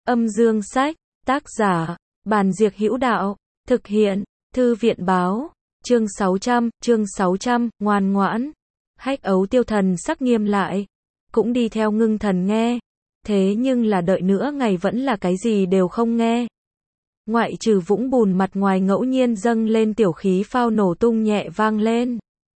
Âm dương sách, tác giả, Bàn Diệc Hữu Đạo, thực hiện, Thư viện báo, chương 600, ngoan ngoãn. Hách Ấu Tiêu thần sắc nghiêm lại, cũng đi theo ngưng thần nghe, thế nhưng là đợi nữa ngày vẫn là cái gì đều không nghe. Ngoại trừ vũng bùn mặt ngoài ngẫu nhiên dâng lên tiểu khí phao nổ tung nhẹ vang lên.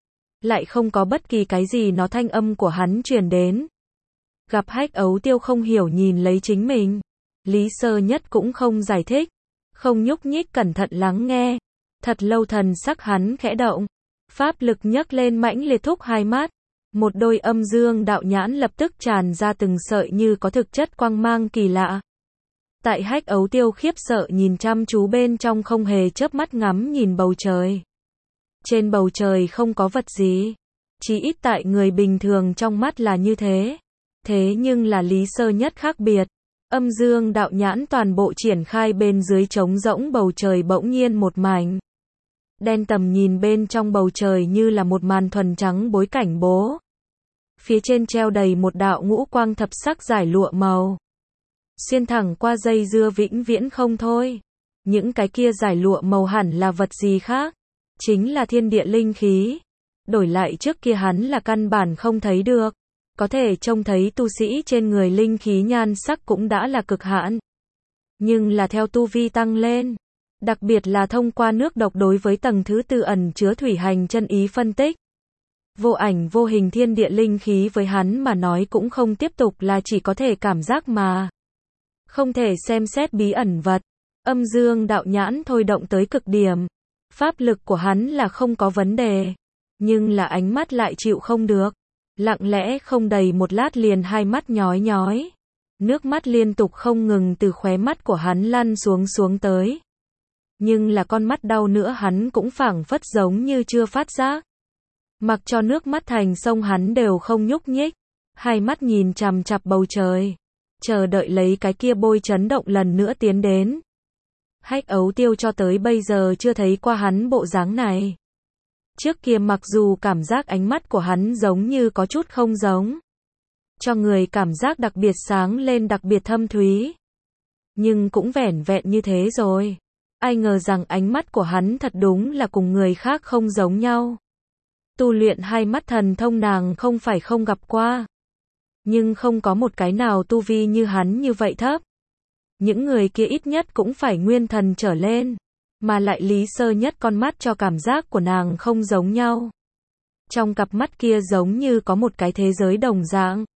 Lại không có bất kỳ cái gì nó thanh âm của hắn truyền đến. Gặp Hách Ấu Tiêu không hiểu nhìn lấy chính mình, Lý Sơ Nhất cũng không giải thích, không nhúc nhích cẩn thận lắng nghe. Thật lâu thần sắc hắn khẽ động, pháp lực nhấc lên mãnh liệt thúc hai mắt, một đôi âm dương đạo nhãn lập tức tràn ra từng sợi như có thực chất quang mang kỳ lạ. Tại Hách Ấu Tiêu khiếp sợ nhìn chăm chú bên trong không hề chớp mắt ngắm nhìn bầu trời. Trên bầu trời không có vật gì, chỉ ít tại người bình thường trong mắt là như thế. Thế nhưng là Lý Sơ Nhất khác biệt. Âm dương đạo nhãn toàn bộ triển khai bên dưới trống rỗng bầu trời bỗng nhiên một mảnh đen, tầm nhìn bên trong bầu trời như là một màn thuần trắng bối cảnh bố. Phía trên treo đầy một đạo ngũ quang thập sắc giải lụa màu, xuyên thẳng qua dây dưa vĩnh viễn không thôi. Những cái kia giải lụa màu hẳn là vật gì khác, chính là thiên địa linh khí. Đổi lại trước kia hắn là căn bản không thấy được. Có thể trông thấy tu sĩ trên người linh khí nhan sắc cũng đã là cực hạn. Nhưng là theo tu vi tăng lên, đặc biệt là thông qua nước độc đối với tầng thứ tư ẩn chứa thủy hành chân ý phân tích, vô ảnh vô hình thiên địa linh khí với hắn mà nói cũng không tiếp tục là chỉ có thể cảm giác mà không thể xem xét bí ẩn vật. Âm dương đạo nhãn thôi động tới cực điểm, pháp lực của hắn là không có vấn đề, nhưng là ánh mắt lại chịu không được. Lặng lẽ không đầy một lát liền hai mắt nhói nhói, nước mắt liên tục không ngừng từ khóe mắt của hắn lăn xuống tới. Nhưng là con mắt đau nữa hắn cũng phảng phất giống như chưa phát giác. Mặc cho nước mắt thành sông hắn đều không nhúc nhích, hai mắt nhìn chằm chằm bầu trời, chờ đợi lấy cái kia bôi chấn động lần nữa tiến đến. Hách Ấu Tiêu cho tới bây giờ chưa thấy qua hắn bộ dáng này. Trước kia mặc dù cảm giác ánh mắt của hắn giống như có chút không giống, cho người cảm giác đặc biệt sáng lên, đặc biệt thâm thúy, nhưng cũng vẻn vẹn như thế rồi. Ai ngờ rằng ánh mắt của hắn thật đúng là cùng người khác không giống nhau. Tu luyện hai mắt thần thông nàng không phải không gặp qua, nhưng không có một cái nào tu vi như hắn như vậy thấp. Những người kia ít nhất cũng phải nguyên thần trở lên. Mà lại Lý Sơ Nhất con mắt cho cảm giác của nàng không giống nhau. Trong cặp mắt kia giống như có một cái thế giới đồng dạng.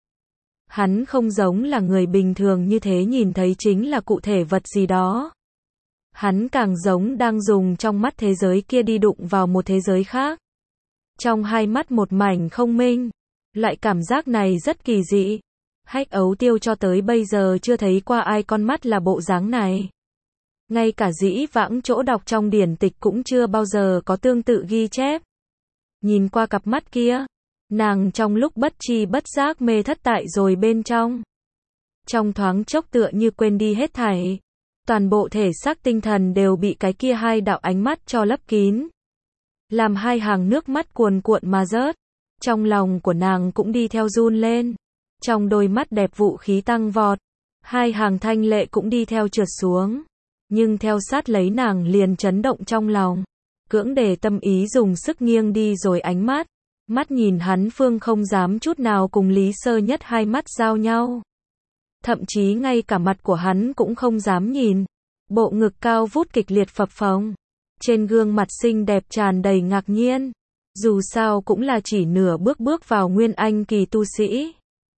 Hắn không giống là người bình thường như thế nhìn thấy chính là cụ thể vật gì đó. Hắn càng giống đang dùng trong mắt thế giới kia đi đụng vào một thế giới khác. Trong hai mắt một mảnh không minh. Loại cảm giác này rất kỳ dị. Hách Ấu Tiêu cho tới bây giờ chưa thấy qua ai con mắt là bộ dáng này. Ngay cả dĩ vãng chỗ đọc trong điển tịch cũng chưa bao giờ có tương tự ghi chép. Nhìn qua cặp mắt kia, nàng trong lúc bất tri bất giác mê thất tại rồi bên trong. Trong thoáng chốc tựa như quên đi hết thảy. Toàn bộ thể xác tinh thần đều bị cái kia hai đạo ánh mắt cho lấp kín. Làm hai hàng nước mắt cuồn cuộn mà rớt. Trong lòng của nàng cũng đi theo run lên. Trong đôi mắt đẹp vũ khí tăng vọt. Hai hàng thanh lệ cũng đi theo trượt xuống. Nhưng theo sát lấy nàng liền chấn động trong lòng, cưỡng để tâm ý dùng sức nghiêng đi rồi ánh mắt. Mắt nhìn hắn phương không dám chút nào cùng Lý Sơ Nhất hai mắt giao nhau. Thậm chí ngay cả mặt của hắn cũng không dám nhìn. Bộ ngực cao vút kịch liệt phập phồng. Trên gương mặt xinh đẹp tràn đầy ngạc nhiên. Dù sao cũng là chỉ nửa bước vào nguyên anh kỳ tu sĩ.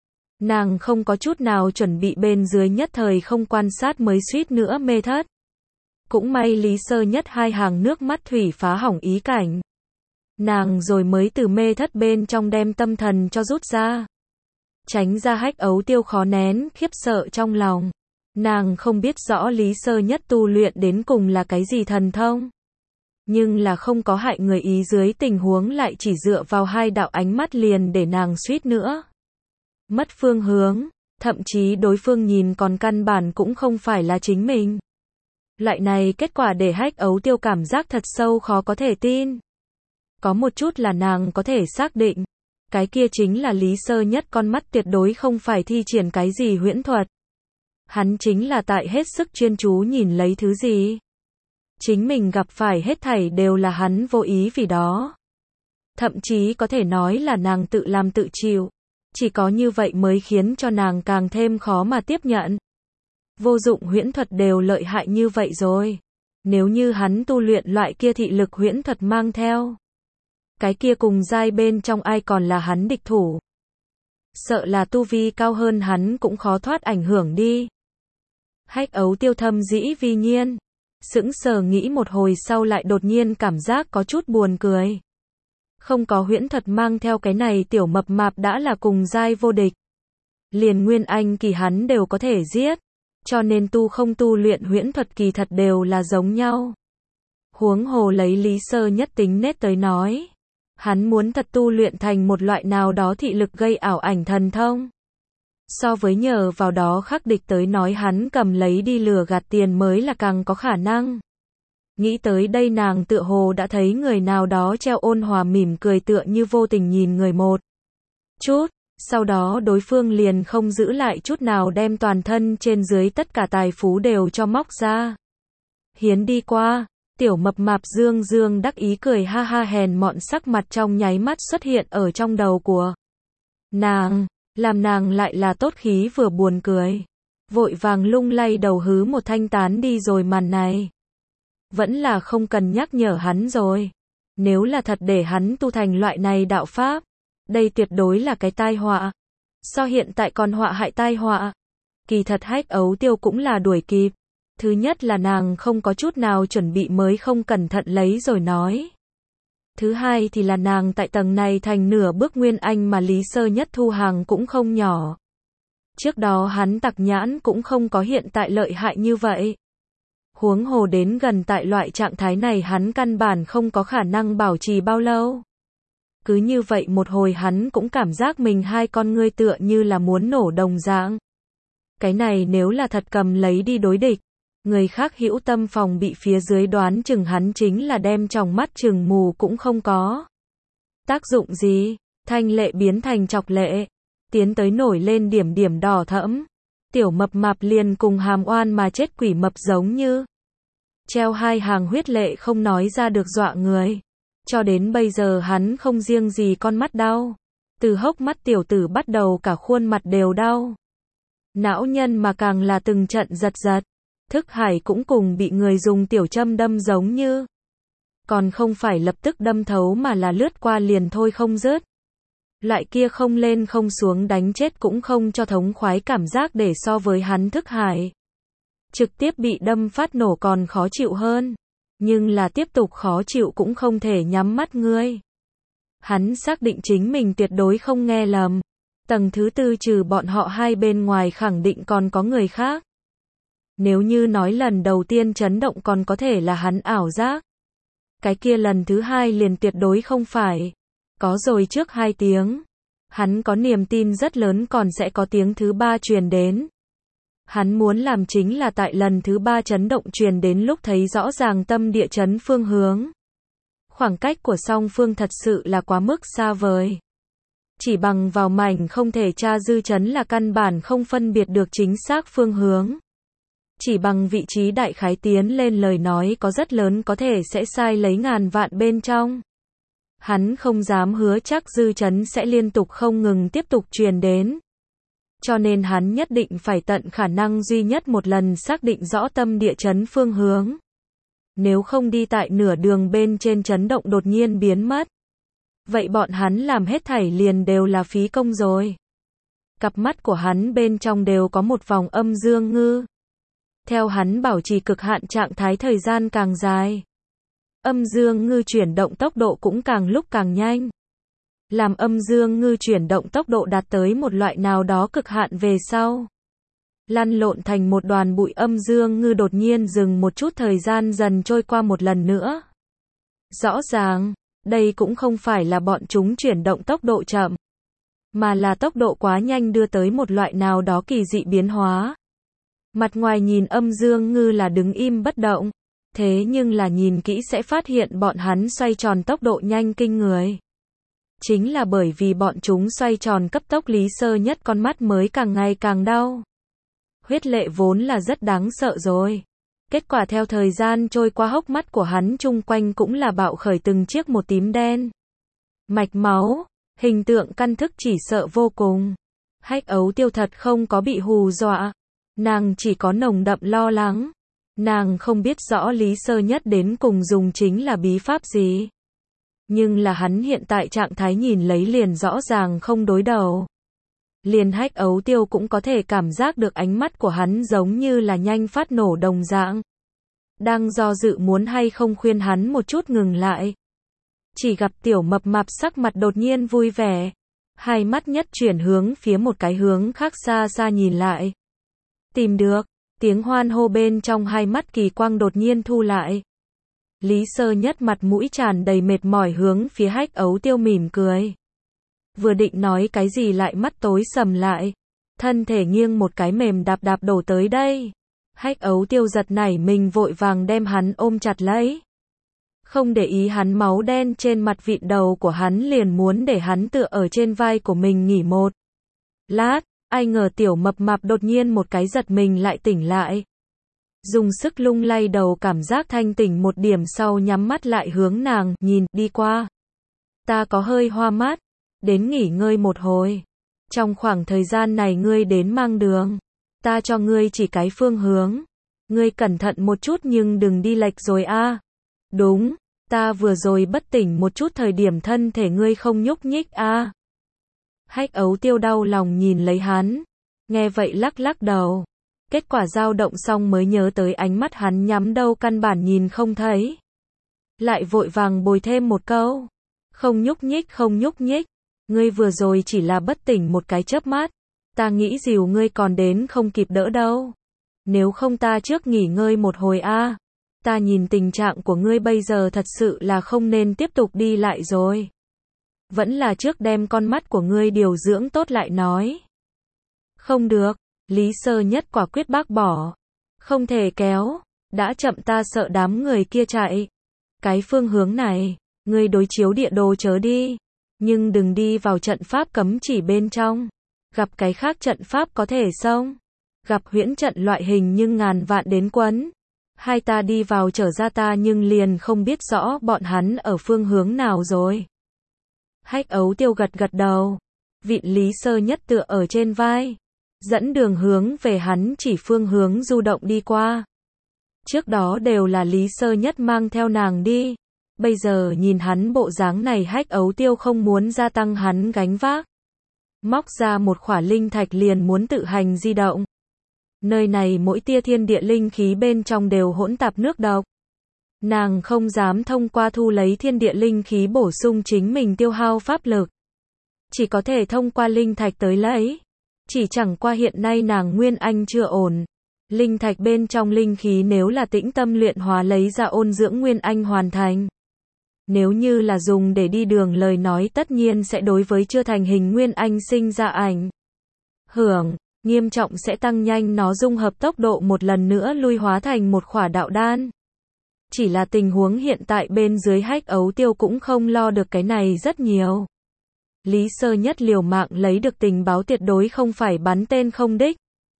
Nàng không có chút nào chuẩn bị bên dưới nhất thời không quan sát mới suýt nữa mê thất. Cũng may Lý Sơ Nhất hai hàng nước mắt thủy phá hỏng ý cảnh. Nàng rồi mới từ mê thất bên trong đem tâm thần cho rút ra. Tránh ra Hách Ấu Tiêu khó nén khiếp sợ trong lòng. Nàng không biết rõ Lý Sơ Nhất tu luyện đến cùng là cái gì thần thông. Nhưng là không có hại người ý dưới tình huống lại chỉ dựa vào hai đạo ánh mắt liền để nàng suýt nữa mất phương hướng. Thậm chí đối phương nhìn còn căn bản cũng không phải là chính mình. Loại này kết quả để Hách Ấu Tiêu cảm giác thật sâu khó có thể tin. Có một chút là nàng có thể xác định, cái kia chính là Lý Sơ Nhất con mắt tuyệt đối không phải thi triển cái gì huyễn thuật. Hắn chính là tại hết sức chuyên chú nhìn lấy thứ gì. Chính mình gặp phải hết thảy đều là hắn vô ý vì đó. Thậm chí có thể nói là nàng tự làm tự chịu. Chỉ có như vậy mới khiến cho nàng càng thêm khó mà tiếp nhận. Vô dụng huyễn thuật đều lợi hại như vậy rồi. Nếu như hắn tu luyện loại kia thị lực huyễn thuật mang theo, cái kia cùng giai bên trong ai còn là hắn địch thủ. Sợ là tu vi cao hơn hắn cũng khó thoát ảnh hưởng đi. Hách Ấu Tiêu thâm dĩ vi nhiên. Sững sờ nghĩ một hồi sau lại đột nhiên cảm giác có chút buồn cười. Không có huyễn thuật mang theo cái này tiểu mập mạp đã là cùng giai vô địch. Liền Nguyên Anh kỳ hắn đều có thể giết. Cho nên tu không tu luyện huyễn thuật kỳ thật đều là giống nhau. Huống hồ lấy Lý Sơ Nhất tính nết tới nói. Hắn muốn thật tu luyện thành một loại nào đó thị lực gây ảo ảnh thần thông. So với nhờ vào đó khắc địch tới nói hắn cầm lấy đi lừa gạt tiền mới là càng có khả năng. Nghĩ tới đây nàng tựa hồ đã thấy người nào đó treo ôn hòa mỉm cười tựa như vô tình nhìn người một chút. Sau đó đối phương liền không giữ lại chút nào đem toàn thân trên dưới tất cả tài phú đều cho móc ra. Hiến đi qua, tiểu mập mạp dương dương đắc ý cười ha ha hèn mọn sắc mặt trong nháy mắt xuất hiện ở trong đầu của nàng, làm nàng lại là tốt khí vừa buồn cười. Vội vàng lung lay đầu hứ một thanh tán đi rồi màn này. Vẫn là không cần nhắc nhở hắn rồi. Nếu là thật để hắn tu thành loại này đạo pháp, đây tuyệt đối là cái tai họa. So hiện tại còn họa hại tai họa. Kỳ thật Hách Ấu Tiêu cũng là đuổi kịp. Thứ nhất là nàng không có chút nào chuẩn bị mới không cẩn thận lấy rồi nói. Thứ hai thì là nàng tại tầng này thành nửa bước Nguyên Anh mà Lý Sơ Nhất thu hàng cũng không nhỏ. Trước đó hắn tặc nhãn cũng không có hiện tại lợi hại như vậy. Huống hồ đến gần tại loại trạng thái này hắn căn bản không có khả năng bảo trì bao lâu. Cứ như vậy một hồi hắn cũng cảm giác mình hai con ngươi tựa như là muốn nổ đồng dạng. Cái này nếu là thật cầm lấy đi đối địch, người khác hữu tâm phòng bị phía dưới đoán chừng hắn chính là đem tròng mắt chừng mù cũng không có. Tác dụng gì? Thanh lệ biến thành chọc lệ. Tiến tới nổi lên điểm điểm đỏ thẫm. Tiểu mập mạp liền cùng hàm oan mà chết quỷ mập giống như. Treo hai hàng huyết lệ không nói ra được dọa người. Cho đến bây giờ hắn không riêng gì con mắt đau. Từ hốc mắt tiểu tử bắt đầu cả khuôn mặt đều đau. Não nhân mà càng là từng trận giật giật. Thức hải cũng cùng bị người dùng tiểu châm đâm giống như. Còn không phải lập tức đâm thấu mà là lướt qua liền thôi không dứt. Loại kia không lên không xuống đánh chết cũng không cho thống khoái cảm giác để so với hắn thức hải. Trực tiếp bị đâm phát nổ còn khó chịu hơn. Nhưng là tiếp tục khó chịu cũng không thể nhắm mắt ngươi. Hắn xác định chính mình tuyệt đối không nghe lầm. Tầng thứ tư trừ bọn họ hai bên ngoài khẳng định còn có người khác. Nếu như nói lần đầu tiên chấn động còn có thể là hắn ảo giác. Cái kia lần thứ hai liền tuyệt đối không phải. Có rồi trước 2 tiếng. Hắn có niềm tin rất lớn còn sẽ có tiếng thứ 3 truyền đến. Hắn muốn làm chính là tại lần thứ 3 chấn động truyền đến lúc thấy rõ ràng tâm địa chấn phương hướng. Khoảng cách của song phương thật sự là quá mức xa vời. Chỉ bằng vào mảnh không thể tra dư chấn là căn bản không phân biệt được chính xác phương hướng. Chỉ bằng vị trí đại khái tiến lên lời nói có rất lớn có thể sẽ sai lấy ngàn vạn bên trong. Hắn không dám hứa chắc dư chấn sẽ liên tục không ngừng tiếp tục truyền đến. Cho nên hắn nhất định phải tận khả năng duy nhất một lần xác định rõ tâm địa chấn phương hướng. Nếu không đi tại nửa đường bên trên chấn động đột nhiên biến mất. Vậy bọn hắn làm hết thảy liền đều là phí công rồi. Cặp mắt của hắn bên trong đều có một vòng âm dương ngư. Theo hắn bảo trì cực hạn trạng thái thời gian càng dài. Âm dương ngư chuyển động tốc độ cũng càng lúc càng nhanh. Làm âm dương ngư chuyển động tốc độ đạt tới một loại nào đó cực hạn về sau. Lăn lộn thành một đoàn bụi âm dương ngư đột nhiên dừng một chút thời gian dần trôi qua một lần nữa. Rõ ràng, đây cũng không phải là bọn chúng chuyển động tốc độ chậm. Mà là tốc độ quá nhanh đưa tới một loại nào đó kỳ dị biến hóa. Mặt ngoài nhìn âm dương ngư là đứng im bất động. Thế nhưng là nhìn kỹ sẽ phát hiện bọn hắn xoay tròn tốc độ nhanh kinh người. Chính là bởi vì bọn chúng xoay tròn cấp tốc Lý Sơ Nhất con mắt mới càng ngày càng đau. Huyết lệ vốn là rất đáng sợ rồi. Kết quả theo thời gian trôi qua hốc mắt của hắn chung quanh cũng là bạo khởi từng chiếc một tím đen. Mạch máu, hình tượng căn thức chỉ sợ vô cùng. Hách Ấu Tiêu thật không có bị hù dọa. Nàng chỉ có nồng đậm lo lắng. Nàng không biết rõ Lý Sơ Nhất đến cùng dùng chính là bí pháp gì. Nhưng là hắn hiện tại trạng thái nhìn lấy liền rõ ràng không đối đầu. Liền Hách Ấu Tiêu cũng có thể cảm giác được ánh mắt của hắn giống như là nhanh phát nổ đồng dạng. Đang do dự muốn hay không khuyên hắn một chút ngừng lại. Chỉ gặp tiểu mập mạp sắc mặt đột nhiên vui vẻ. Hai mắt nhất chuyển hướng phía một cái hướng khác xa xa nhìn lại. Tìm được, tiếng hoan hô bên trong hai mắt kỳ quang đột nhiên thu lại. Lý Sơ Nhất mặt mũi tràn đầy mệt mỏi hướng phía Hách Ấu Tiêu mỉm cười. Vừa định nói cái gì lại mắt tối sầm lại. Thân thể nghiêng một cái mềm đạp đạp đổ tới đây. Hách Ấu Tiêu giật nảy mình vội vàng đem hắn ôm chặt lấy. Không để ý hắn máu đen trên mặt vịn đầu của hắn liền muốn để hắn tựa ở trên vai của mình nghỉ một lát. Ai ngờ tiểu mập mạp đột nhiên một cái giật mình lại tỉnh lại. Dùng sức lung lay đầu cảm giác thanh tỉnh một điểm sau nhắm mắt lại hướng nàng nhìn đi qua. Ta có hơi hoa mắt. Đến nghỉ ngơi một hồi. Trong khoảng thời gian này ngươi đến mang đường. Ta cho ngươi chỉ cái phương hướng. Ngươi cẩn thận một chút nhưng đừng đi lệch rồi a. Đúng, ta vừa rồi bất tỉnh một chút thời điểm thân thể ngươi không nhúc nhích a. Hách Ấu Tiêu đau lòng nhìn lấy hắn. Nghe vậy lắc lắc đầu. Kết quả dao động xong mới nhớ tới ánh mắt hắn nhắm đâu căn bản nhìn không thấy. Lại vội vàng bồi thêm một câu. Không nhúc nhích không nhúc nhích. Ngươi vừa rồi chỉ là bất tỉnh một cái chớp mắt. Ta nghĩ dìu ngươi còn đến không kịp đỡ đâu. Nếu không ta trước nghỉ ngơi một hồi a. Ta nhìn tình trạng của ngươi bây giờ thật sự là không nên tiếp tục đi lại rồi. Vẫn là trước đem con mắt của ngươi điều dưỡng tốt lại nói. Không được, Lý Sơ Nhất quả quyết bác bỏ. Không thể kéo, đã chậm ta sợ đám người kia chạy. Cái phương hướng này, ngươi đối chiếu địa đồ chớ đi. Nhưng đừng đi vào trận pháp cấm chỉ bên trong. Gặp cái khác trận pháp có thể xông. Gặp huyễn trận loại hình nhưng ngàn vạn đến quấn. Hai ta đi vào trở ra ta nhưng liền không biết rõ bọn hắn ở phương hướng nào rồi. Hách Ấu Tiêu gật gật đầu. Vịn Lý Sơ Nhất tựa ở trên vai. Dẫn đường hướng về hắn chỉ phương hướng du động đi qua. Trước đó đều là Lý Sơ Nhất mang theo nàng đi. Bây giờ nhìn hắn bộ dáng này Hách Ấu Tiêu không muốn gia tăng hắn gánh vác. Móc ra một khỏa linh thạch liền muốn tự hành di động. Nơi này mỗi tia thiên địa linh khí bên trong đều hỗn tạp nước độc. Nàng không dám thông qua thu lấy thiên địa linh khí bổ sung chính mình tiêu hao pháp lực. Chỉ có thể thông qua linh thạch tới lấy. Chỉ chẳng qua hiện nay nàng nguyên anh chưa ổn. Linh thạch bên trong linh khí nếu là tĩnh tâm luyện hóa lấy ra ôn dưỡng nguyên anh hoàn thành. Nếu như là dùng để đi đường lời nói tất nhiên sẽ đối với chưa thành hình nguyên anh sinh ra ảnh hưởng nghiêm trọng sẽ tăng nhanh nó dung hợp tốc độ một lần nữa lui hóa thành một khỏa đạo đan. Chỉ là tình huống hiện tại bên dưới Hách Ấu Tiêu cũng không lo được cái này rất nhiều. Lý Sơ Nhất liều mạng lấy được tình báo tuyệt đối không phải bắn tên không đích.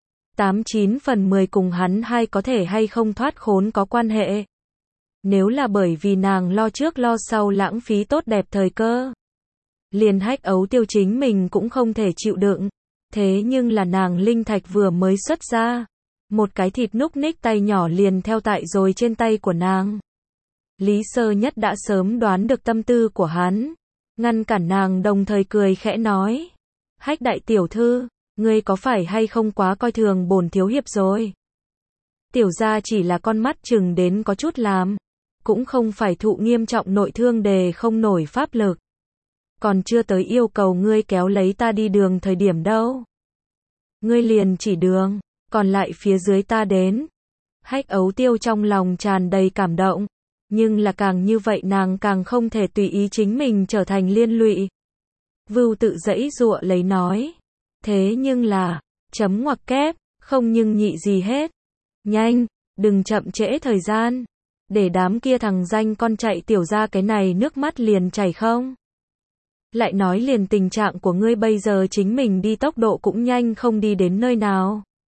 89/10 cùng hắn hay có thể hay không thoát khốn có quan hệ. Nếu là bởi vì nàng lo trước lo sau lãng phí tốt đẹp thời cơ. Liền Hách Ấu Tiêu chính mình cũng không thể chịu đựng. Thế nhưng là nàng linh thạch vừa mới xuất ra. Một cái thịt núc ních tay nhỏ liền theo tại rồi trên tay của nàng. Lý Sơ Nhất đã sớm đoán được tâm tư của hắn. Ngăn cản nàng đồng thời cười khẽ nói. Hách đại tiểu thư, ngươi có phải hay không quá coi thường bổn thiếu hiệp rồi. Tiểu gia chỉ là con mắt chừng đến có chút làm. Cũng không phải thụ nghiêm trọng nội thương đề không nổi pháp lực. Còn chưa tới yêu cầu ngươi kéo lấy ta đi đường thời điểm đâu. Ngươi liền chỉ đường, còn lại phía dưới ta đến. Hách Ấu Tiêu trong lòng tràn đầy cảm động. Nhưng là càng như vậy nàng càng không thể tùy ý chính mình trở thành liên lụy. Vưu tự giãy giụa lấy nói. Thế nhưng là, chấm ngoặc kép, không nhưng nhị gì hết. Nhanh, đừng chậm trễ thời gian. Để đám kia thằng danh con chạy tiểu ra cái này nước mắt liền chảy không. Lại nói liền tình trạng của ngươi bây giờ chính mình đi tốc độ cũng nhanh không đi đến nơi nào.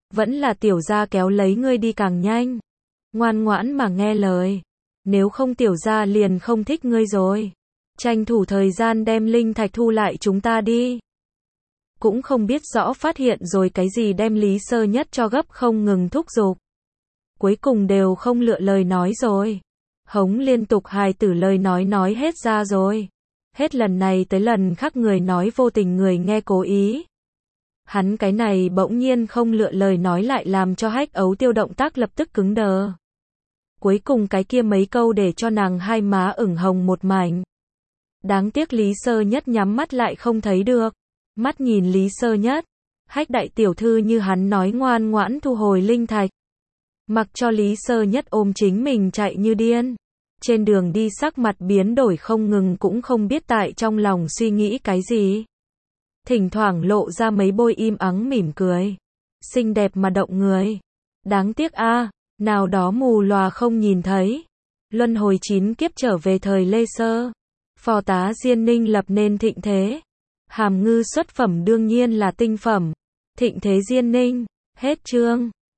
Vẫn là tiểu gia kéo lấy ngươi đi càng nhanh. Ngoan ngoãn mà nghe lời. Nếu không tiểu gia liền không thích ngươi rồi. Tranh thủ thời gian đem linh thạch thu lại chúng ta đi. Cũng không biết rõ phát hiện rồi cái gì đem Lý Sơ Nhất cho gấp không ngừng thúc giục. Cuối cùng đều không lựa lời nói rồi. Hống liên tục hài tử lời nói hết ra rồi. Hết lần này tới lần khác người nói vô tình người nghe cố ý. Hắn cái này bỗng nhiên không lựa lời nói lại làm cho Hách Ấu Tiêu động tác lập tức cứng đờ. Cuối cùng cái kia mấy câu để cho nàng hai má ửng hồng một mảnh. Đáng tiếc Lý Sơ Nhất nhắm mắt lại không thấy được. Mắt nhìn Lý Sơ Nhất, Hách đại tiểu thư như hắn nói ngoan ngoãn thu hồi linh thạch. Mặc cho Lý Sơ Nhất ôm chính mình chạy như điên. Trên đường đi sắc mặt biến đổi không ngừng cũng không biết tại trong lòng suy nghĩ cái gì. Thỉnh thoảng lộ ra mấy bôi im ắng mỉm cười. Xinh đẹp mà động người. Đáng tiếc a, nào đó mù lòa không nhìn thấy. Luân hồi 9 kiếp trở về thời Lê Sơ. Phò tá Diên Ninh lập nên thịnh thế. Hàm ngư xuất phẩm đương nhiên là tinh phẩm. Thịnh thế Diên Ninh. Hết chương.